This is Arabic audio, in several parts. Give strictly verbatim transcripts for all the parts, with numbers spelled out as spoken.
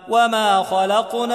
وما خلقنا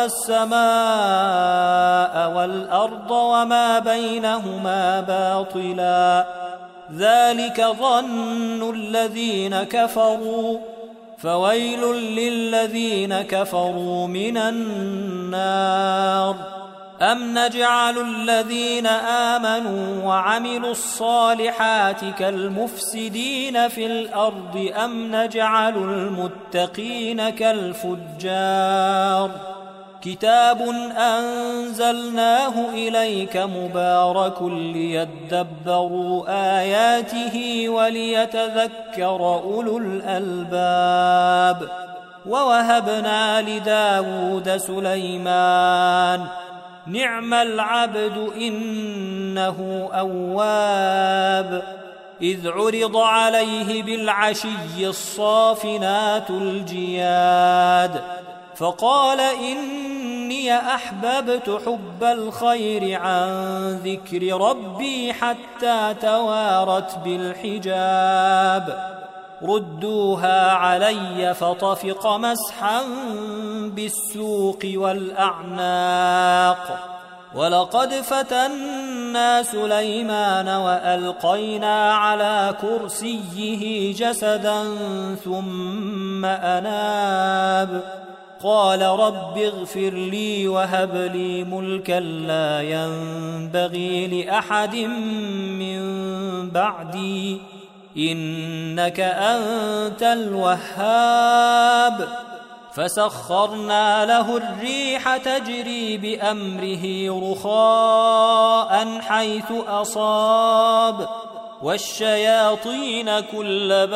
السماء والأرض وما بينهما باطلا ذلك ظن الذين كفروا فويل للذين كفروا من النار أم نجعل الذين آمنوا وعملوا الصالحات كالمفسدين في الأرض أم نجعل المتقين كالفجار كتاب أنزلناه إليك مبارك ليدبروا آياته وليتذكر أولو الألباب ووهبنا لداود سليمان نعم العبد إنه أواب إذ عرض عليه بالعشي الصافنات الجياد فقال إني أحببت حب الخير عن ذكر ربي حتى توارت بالحجاب ردوها علي فطفق مسحا بالسوق والأعناق ولقد فتنا سليمان وألقينا على كرسيه جسدا ثم أناب قال رب اغفر لي وهب لي ملكا لا ينبغي لأحد من بعدي إنك أنت الوهاب فسخرنا له الريح تجري بأمره رخاء حيث أصاب والشياطين كل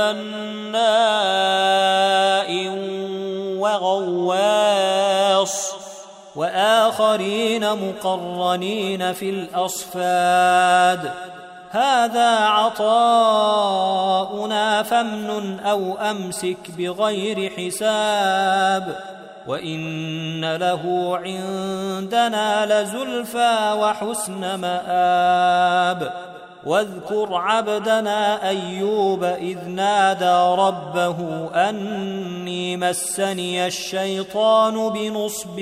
بناء وغواص وآخرين مقرنين في الأصفاد هذا عطاؤنا فامنن أو أمسك بغير حساب وإن له عندنا لزلفى وحسن مآب واذكر عبدنا أيوب إذ نادى ربه أني مسني الشيطان بنصب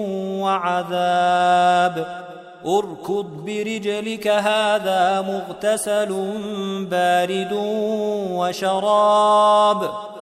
وعذاب اركض برجلك هذا مغتسل بارد وشراب